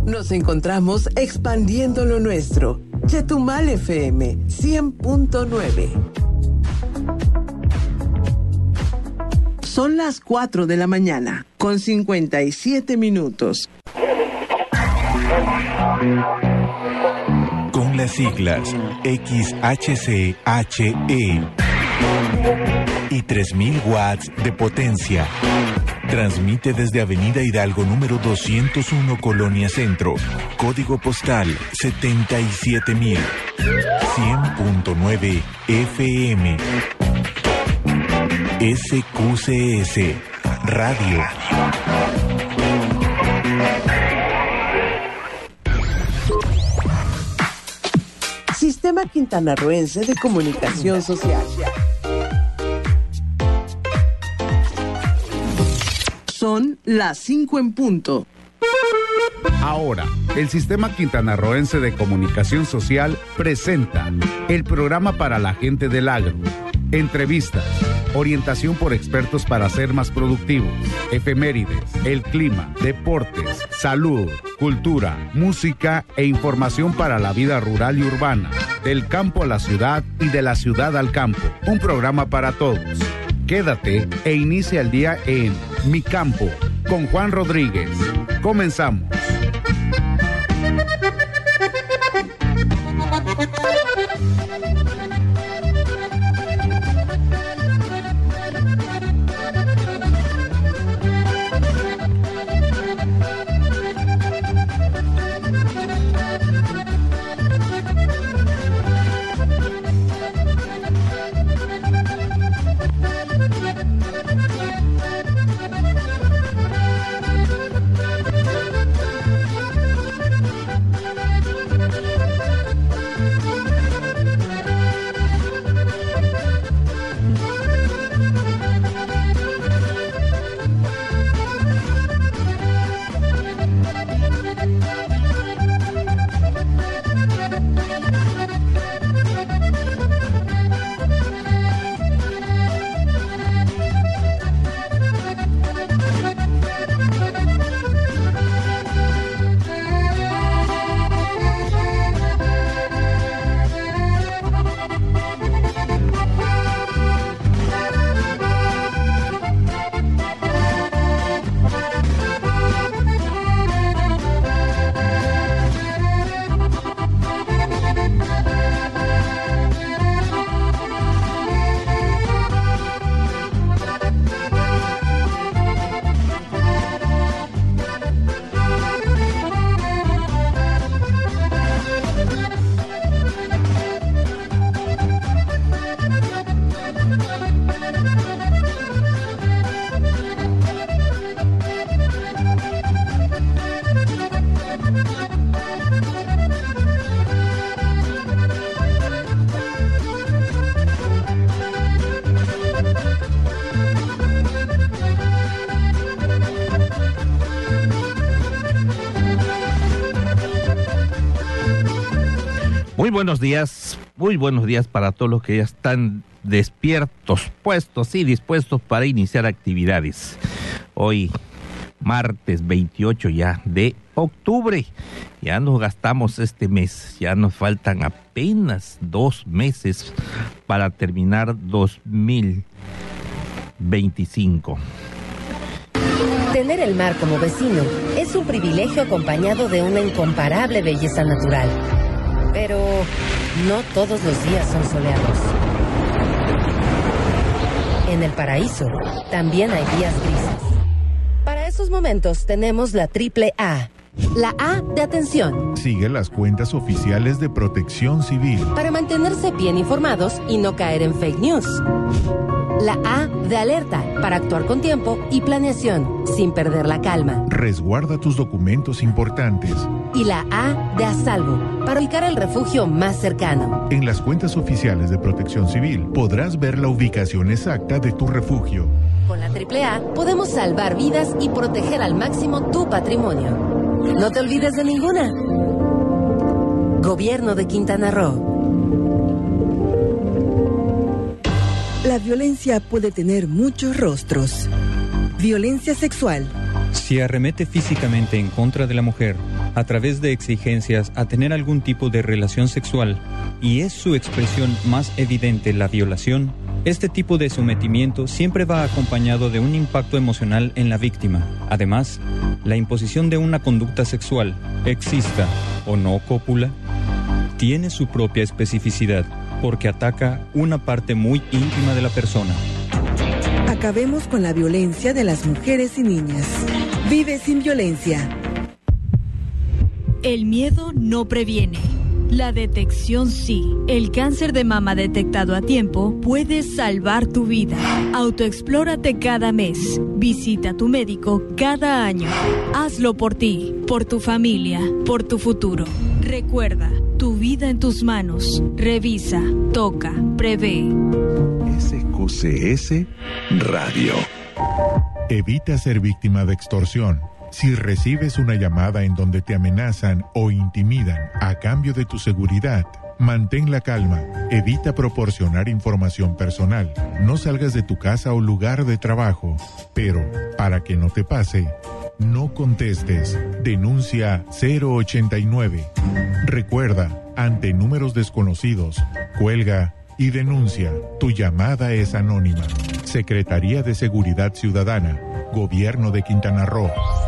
Nos encontramos expandiendo lo nuestro. Chetumal FM 100.9. Son las 4 de la mañana, con 57 minutos. Con las siglas XHCHE y 3000 watts de potencia. Transmite desde Avenida Hidalgo número 201, Colonia Centro. Código postal 77000. 100.9 FM. SQCS Radio. Sistema Quintanarroense de Comunicación Social. Son las 5 en punto. Ahora, el Sistema Quintanarroense de Comunicación Social presenta el programa para la gente del agro. Entrevistas, orientación por expertos para ser más productivos, efemérides, el clima, deportes, salud, cultura, música e información para la vida rural y urbana, del campo a la ciudad y de la ciudad al campo. Un programa para todos. Quédate e inicia el día en Mi Campo, con Juan Rodríguez. Comenzamos. Muy buenos días para todos los que ya están despiertos, puestos y dispuestos para iniciar actividades. Hoy, martes 28 ya de octubre, ya nos gastamos este mes, ya nos faltan apenas 2 meses para terminar 2025. Tener el mar como vecino es un privilegio acompañado de una incomparable belleza natural. Pero no todos los días son soleados. En el paraíso también hay días grises. Para esos momentos tenemos la AAA. La A de atención. Sigue las cuentas oficiales de Protección Civil para mantenerse bien informados y no caer en fake news. La A de alerta, para actuar con tiempo y planeación, sin perder la calma. Resguarda tus documentos importantes. Y la A de a salvo, para ubicar el refugio más cercano. En las cuentas oficiales de Protección Civil podrás ver la ubicación exacta de tu refugio. Con la AAA podemos salvar vidas y proteger al máximo tu patrimonio. No te olvides de ninguna. Gobierno de Quintana Roo. La violencia puede tener muchos rostros. Violencia sexual, Si arremete físicamente en contra de la mujer, a través de exigencias a tener algún tipo de relación sexual, y es su expresión más evidente la violación, este tipo de sometimiento siempre va acompañado de un impacto emocional en la víctima. Además, la imposición de una conducta sexual, exista o no cópula, tiene su propia especificidad, porque ataca una parte muy íntima de la persona. Acabemos con la violencia de las mujeres y niñas. Vive sin violencia. El miedo no previene. La detección sí. El cáncer de mama detectado a tiempo puede salvar tu vida. Autoexplórate cada mes. Visita a tu médico cada año. Hazlo por ti, por tu familia, por tu futuro. Recuerda, tu vida en tus manos. Revisa, toca, prevé. SQCS Radio. Evita ser víctima de extorsión. Si recibes una llamada en donde te amenazan o intimidan a cambio de tu seguridad, mantén la calma. Evita proporcionar información personal. No salgas de tu casa o lugar de trabajo. Pero, para que no te pase, no contestes. Denuncia 089. Recuerda, ante números desconocidos, cuelga y denuncia. Tu llamada es anónima. Secretaría de Seguridad Ciudadana, Gobierno de Quintana Roo.